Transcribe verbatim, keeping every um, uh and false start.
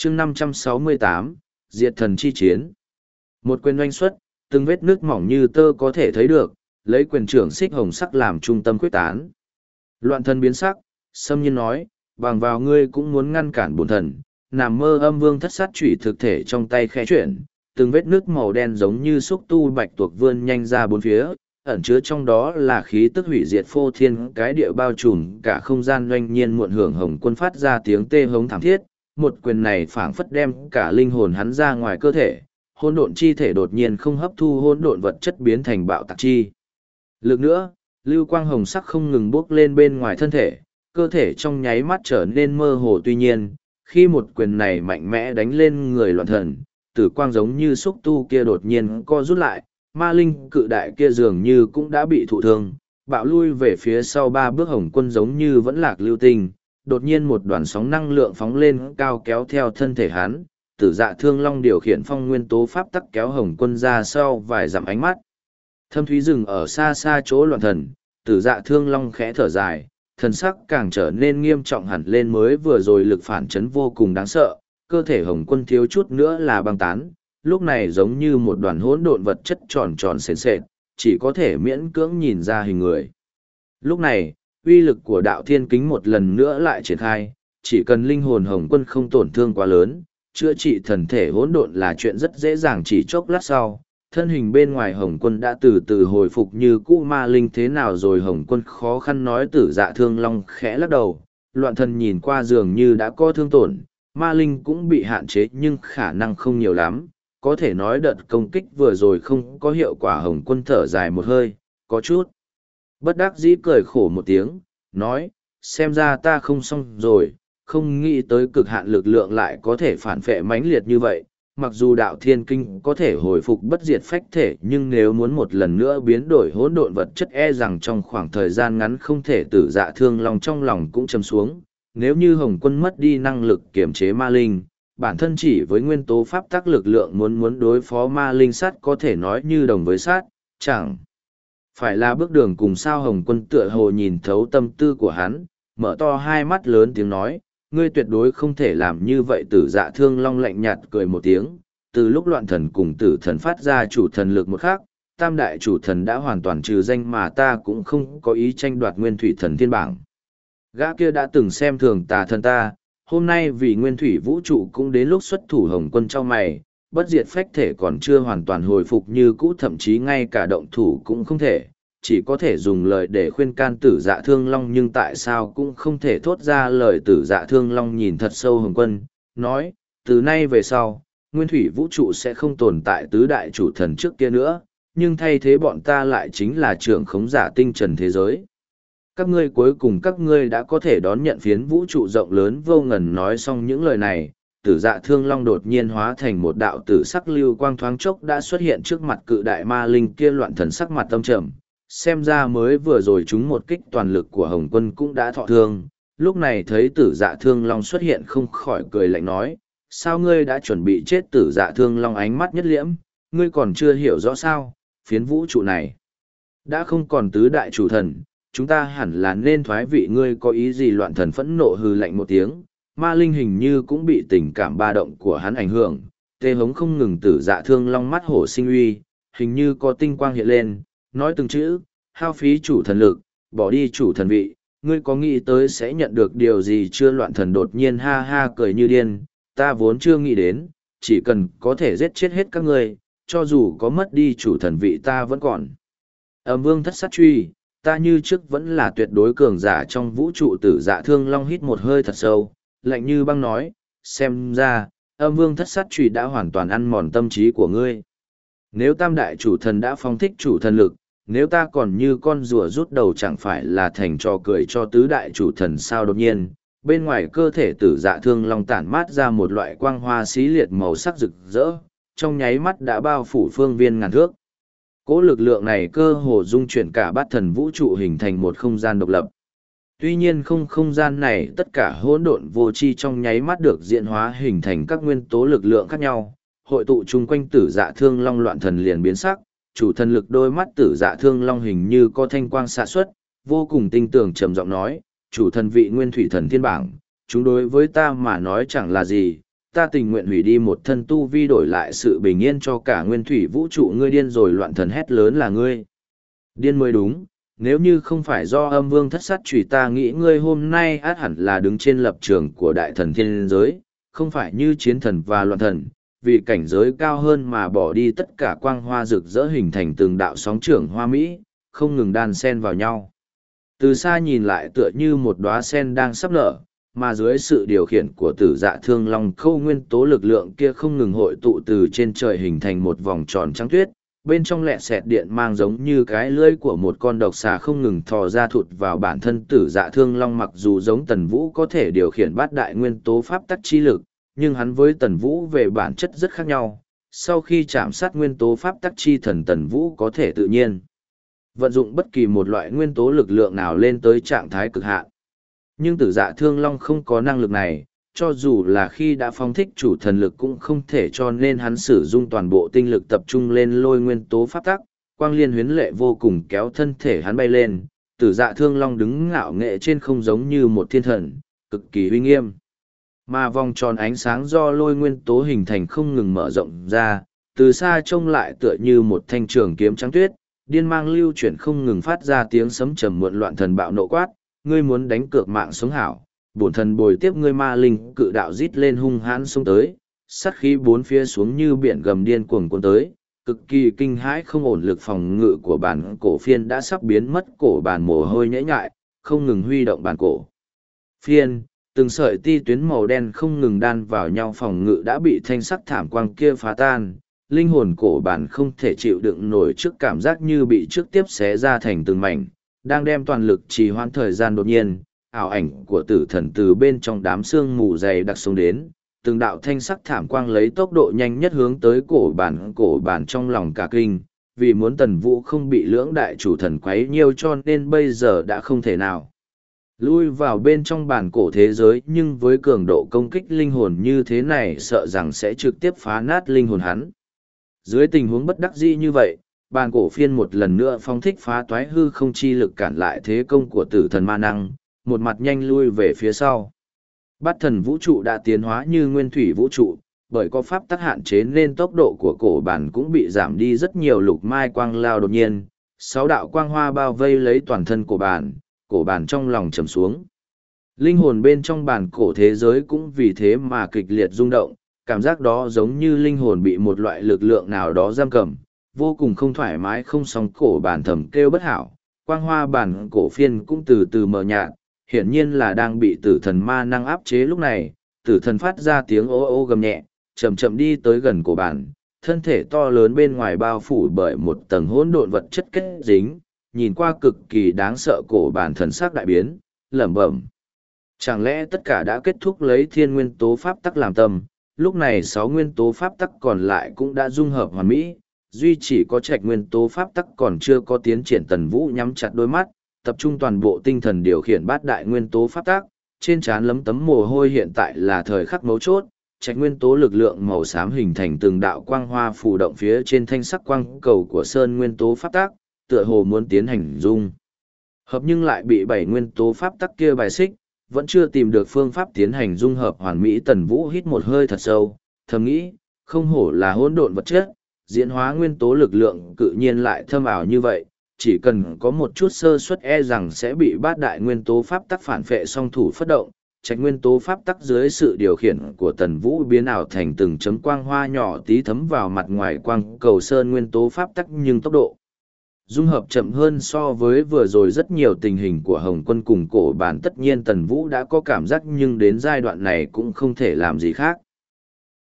chương năm trăm sáu mươi tám, Diệt thần chi chiến. Một quyền oanh xuất, từng vết nước mỏng như tơ có thể thấy được, lấy quyền trưởng xích hồng sắc làm trung tâm quyết tán. Loạn thần biến sắc, xâm nhiên nói, bằng vào ngươi cũng muốn ngăn cản bổn thần, nằm mơ âm vương thất sát chủy thực thể trong tay khẽ chuyển, từng vết nước màu đen giống như xúc tu bạch tuộc vươn nhanh ra bốn phía, ẩn chứa trong đó là khí tức hủy diệt phô thiên cái địa bao trùm cả không gian doanh nhiên muộn hưởng hồng quân phát ra tiếng tê hống thảm thiết, một quyền này phảng phất đem cả linh hồn hắn ra ngoài cơ thể, hỗn độn chi thể đột nhiên không hấp thu hỗn độn vật chất biến thành bạo tạc chi. Lực nữa, lưu quang hồng sắc không ngừng bốc lên bên ngoài thân thể, cơ thể trong nháy mắt trở nên mơ hồ tuy nhiên, khi một quyền này mạnh mẽ đánh lên người loạn thần, tử quang giống như xúc tu kia đột nhiên co rút lại, ma linh cự đại kia dường như cũng đã bị thụ thương, bạo lui về phía sau ba bước hồng quân giống như vẫn lạc lưu tinh, đột nhiên một đoàn sóng năng lượng phóng lên cao kéo theo thân thể hắn, tử dạ thương long điều khiển phong nguyên tố pháp tắc kéo hồng quân ra sau vài dặm ánh mắt. Thâm thúy rừng ở xa xa chỗ loạn thần, tử dạ thương long khẽ thở dài, thần sắc càng trở nên nghiêm trọng hẳn lên mới vừa rồi lực phản chấn vô cùng đáng sợ, cơ thể hồng quân thiếu chút nữa là băng tán, lúc này giống như một đoàn hỗn độn vật chất tròn tròn sền sệt, chỉ có thể miễn cưỡng nhìn ra hình người. Lúc này, uy lực của đạo thiên kính một lần nữa lại triển khai, chỉ cần linh hồn hồng quân không tổn thương quá lớn, chữa trị thần thể hỗn độn là chuyện rất dễ dàng chỉ chốc lát sau. Thân hình bên ngoài hồng quân đã từ từ hồi phục như cũ ma linh thế nào rồi hồng quân khó khăn nói tử dạ thương long khẽ lắc đầu, loạn thần nhìn qua dường như đã có thương tổn, ma linh cũng bị hạn chế nhưng khả năng không nhiều lắm, có thể nói đợt công kích vừa rồi không có hiệu quả hồng quân thở dài một hơi, có chút. Bất đắc dĩ cười khổ một tiếng, nói, xem ra ta không xong rồi, không nghĩ tới cực hạn lực lượng lại có thể phản phệ mãnh liệt như vậy. Mặc dù đạo thiên kinh có thể hồi phục bất diệt phách thể nhưng nếu muốn một lần nữa biến đổi hỗn độn vật chất e rằng trong khoảng thời gian ngắn không thể tử dạ thương lòng trong lòng cũng chầm xuống. Nếu như Hồng Quân mất đi năng lực kiểm chế ma linh, bản thân chỉ với nguyên tố pháp tắc lực lượng muốn muốn đối phó ma linh sát có thể nói như đồng với sát, chẳng phải là bước đường cùng sao. Hồng Quân tựa hồ nhìn thấu tâm tư của hắn, mở to hai mắt lớn tiếng nói, ngươi tuyệt đối không thể làm như vậy. Tử dạ thương long lạnh nhạt cười một tiếng, từ lúc loạn thần cùng tử thần phát ra chủ thần lực một khác, tam đại chủ thần đã hoàn toàn trừ danh mà ta cũng không có ý tranh đoạt nguyên thủy thần thiên bảng. Gã kia đã từng xem thường tà thần ta, hôm nay vì nguyên thủy vũ trụ cũng đến lúc xuất thủ. Hồng Quân cho mày, bất diệt phách thể còn chưa hoàn toàn hồi phục như cũ, thậm chí ngay cả động thủ cũng không thể, chỉ có thể dùng lời để khuyên can tử dạ thương long nhưng tại sao cũng không thể thốt ra lời. Tử dạ thương long nhìn thật sâu Hồng Quân, nói, từ nay về sau, nguyên thủy vũ trụ sẽ không tồn tại tứ đại chủ thần trước kia nữa, nhưng thay thế bọn ta lại chính là trưởng khống giả tinh trần thế giới. Các ngươi cuối cùng các ngươi đã có thể đón nhận phiến vũ trụ rộng lớn vô ngần. Nói xong những lời này, tử dạ thương long đột nhiên hóa thành một đạo tử sắc lưu quang thoáng chốc đã xuất hiện trước mặt cự đại ma linh kia. Loạn thần sắc mặt tâm trầm, xem ra mới vừa rồi chúng một kích toàn lực của Hồng Quân cũng đã thọ thương. Lúc này thấy tử dạ thương long xuất hiện không khỏi cười lạnh nói, sao ngươi đã chuẩn bị chết? Tử dạ thương long ánh mắt nhất liễm, ngươi còn chưa hiểu rõ sao, phiến vũ trụ này đã không còn tứ đại chủ thần, chúng ta hẳn là nên thoái vị. Ngươi có ý gì? Loạn thần phẫn nộ hừ lạnh một tiếng, ma linh hình như cũng bị tình cảm ba động của hắn ảnh hưởng, tê hống không ngừng. Tử dạ thương long mắt hổ sinh uy, hình như có tinh quang hiện lên, nói từng chữ, hao phí chủ thần lực, bỏ đi chủ thần vị, ngươi có nghĩ tới sẽ nhận được điều gì chưa? Loạn thần đột nhiên ha ha cười như điên, ta vốn chưa nghĩ đến, chỉ cần có thể giết chết hết các ngươi, cho dù có mất đi chủ thần vị ta vẫn còn. Âm vương thất sát truy, ta như trước vẫn là tuyệt đối cường giả trong vũ trụ. Tử dạ thương long hít một hơi thật sâu, lạnh như băng nói, xem ra, âm vương thất sát truy đã hoàn toàn ăn mòn tâm trí của ngươi. Nếu tam đại chủ thần đã phóng thích chủ thần lực, nếu ta còn như con rùa rút đầu chẳng phải là thành trò cười cho tứ đại chủ thần sao? Đột nhiên, bên ngoài cơ thể tử dạ thương long tản mát ra một loại quang hoa xí liệt màu sắc rực rỡ, trong nháy mắt đã bao phủ phương viên ngàn thước. Cỗ lực lượng này cơ hồ dung chuyển cả bát thần vũ trụ hình thành một không gian độc lập. Tuy nhiên không không gian này tất cả hỗn độn vô tri trong nháy mắt được diễn hóa hình thành các nguyên tố lực lượng khác nhau, hội tụ chung quanh tử dạ thương long. Loạn thần liền biến sắc, chủ thần lực đôi mắt tử dạ thương long hình như có thanh quang xạ xuất, vô cùng tinh tường trầm giọng nói, chủ thần vị nguyên thủy thần thiên bảng, chúng đối với ta mà nói chẳng là gì, ta tình nguyện hủy đi một thân tu vi đổi lại sự bình yên cho cả nguyên thủy vũ trụ. Ngươi điên rồi, loạn thần hét lớn là ngươi. Điên mới đúng, nếu như không phải do âm vương thất sát chủy, ta nghĩ ngươi hôm nay át hẳn là đứng trên lập trường của đại thần thiên giới, không phải như chiến thần và loạn thần, vì cảnh giới cao hơn mà bỏ đi tất cả quang hoa rực rỡ hình thành từng đạo sóng trưởng hoa mỹ, không ngừng đan xen vào nhau. Từ xa nhìn lại tựa như một đóa sen đang sắp nở, mà dưới sự điều khiển của tử dạ thương long khâu, nguyên tố lực lượng kia không ngừng hội tụ từ trên trời hình thành một vòng tròn trắng tuyết, bên trong lẹ sẹt điện mang giống như cái lưỡi của một con độc xà không ngừng thò ra thụt vào bản thân tử dạ thương long. Mặc dù giống Tần Vũ có thể điều khiển bát đại nguyên tố pháp tắc chi lực, nhưng hắn với Tần Vũ về bản chất rất khác nhau. Sau khi chạm sát nguyên tố pháp tắc chi thần, Tần Vũ có thể tự nhiên vận dụng bất kỳ một loại nguyên tố lực lượng nào lên tới trạng thái cực hạn. Nhưng tử dạ thương long không có năng lực này, cho dù là khi đã phóng thích chủ thần lực cũng không thể, cho nên hắn sử dụng toàn bộ tinh lực tập trung lên lôi nguyên tố pháp tắc, quang liên huyến lệ vô cùng kéo thân thể hắn bay lên, tử dạ thương long đứng ngạo nghệ trên không giống như một thiên thần, cực kỳ uy nghiêm. Mà vòng tròn ánh sáng do lôi nguyên tố hình thành không ngừng mở rộng ra, từ xa trông lại tựa như một thanh trường kiếm trắng tuyết, điên mang lưu chuyển không ngừng phát ra tiếng sấm trầm muộn. Loạn thần bạo nộ quát, ngươi muốn đánh cược mạng sống hảo, bổn thần bồi tiếp ngươi. Ma linh cự đạo rít lên hung hãn xông tới, sát khí bốn phía xuống như biển gầm điên cuồng cuốn tới, cực kỳ kinh hãi. Không ổn lực phòng ngự của bản cổ phiên đã sắp biến mất, cổ bản mồ hôi nhễ nhại, không ngừng huy động bản cổ phiên, từng sợi ti tuyến màu đen không ngừng đan vào nhau, phòng ngự đã bị thanh sắc thảm quang kia phá tan. Linh hồn cổ bản không thể chịu đựng nổi trước cảm giác như bị trước tiếp xé ra thành từng mảnh, đang đem toàn lực trì hoãn thời gian. Đột nhiên, ảo ảnh của tử thần từ bên trong đám sương mù dày đặc xuống đến, từng đạo thanh sắc thảm quang lấy tốc độ nhanh nhất hướng tới cổ bản. Cổ bản trong lòng cả kinh, vì muốn Tần Vũ không bị lưỡng đại chủ thần quấy nhiêu cho nên bây giờ đã không thể nào lui vào bên trong bản cổ thế giới, nhưng với cường độ công kích linh hồn như thế này sợ rằng sẽ trực tiếp phá nát linh hồn hắn. Dưới tình huống bất đắc dĩ như vậy, bản cổ phiên một lần nữa phong thích phá toái hư không chi lực cản lại thế công của tử thần ma năng, một mặt nhanh lui về phía sau. Bát thần vũ trụ đã tiến hóa như nguyên thủy vũ trụ, bởi có pháp tắc hạn chế nên tốc độ của cổ bản cũng bị giảm đi rất nhiều. Lục mai quang lao đột nhiên, sáu đạo quang hoa bao vây lấy toàn thân cổ bản, cổ bản trong lòng trầm xuống. Linh hồn bên trong bản cổ thế giới cũng vì thế mà kịch liệt rung động, cảm giác đó giống như linh hồn bị một loại lực lượng nào đó giam cầm, vô cùng không thoải mái. Không xong, cổ bản thầm kêu bất hảo, quang hoa bản cổ phiên cũng từ từ mờ nhạt, hiển nhiên là đang bị tử thần ma năng áp chế. Lúc này, tử thần phát ra tiếng ô ô gầm nhẹ, chậm chậm đi tới gần cổ bản, thân thể to lớn bên ngoài bao phủ bởi một tầng hỗn độn vật chất kết dính, nhìn qua cực kỳ đáng sợ. Cổ bản thần sắc đại biến, lẩm bẩm, chẳng lẽ tất cả đã kết thúc? Lấy thiên nguyên tố pháp tắc làm tâm, lúc này sáu nguyên tố pháp tắc còn lại cũng đã dung hợp hoàn mỹ, duy chỉ có trạch nguyên tố pháp tắc còn chưa có tiến triển. Tần Vũ nhắm chặt đôi mắt, tập trung toàn bộ tinh thần điều khiển bát đại nguyên tố pháp tắc, trên trán lấm tấm mồ hôi. Hiện tại là thời khắc mấu chốt, trạch nguyên tố lực lượng màu xám hình thành từng đạo quang hoa phù động phía trên thanh sắc quang cầu của sơn nguyên tố pháp tắc, tựa hồ muốn tiến hành dung hợp nhưng lại bị bảy nguyên tố pháp tắc kia bài xích, vẫn chưa tìm được phương pháp tiến hành dung hợp hoàn mỹ. Tần Vũ hít một hơi thật sâu, thầm nghĩ, không hổ là hỗn độn vật chất, diễn hóa nguyên tố lực lượng cự nhiên lại thâm ảo như vậy, chỉ cần có một chút sơ suất e rằng sẽ bị bát đại nguyên tố pháp tắc phản phệ song thủ phát động. Trạch nguyên tố pháp tắc dưới sự điều khiển của Tần Vũ biến ảo thành từng chấm quang hoa nhỏ tí thấm vào mặt ngoài quang cầu sơn nguyên tố pháp tắc, nhưng tốc độ dung hợp chậm hơn so với vừa rồi rất nhiều. Tình hình của Hồng Quân cùng cổ bản tất nhiên Tần Vũ đã có cảm giác, nhưng đến giai đoạn này cũng không thể làm gì khác.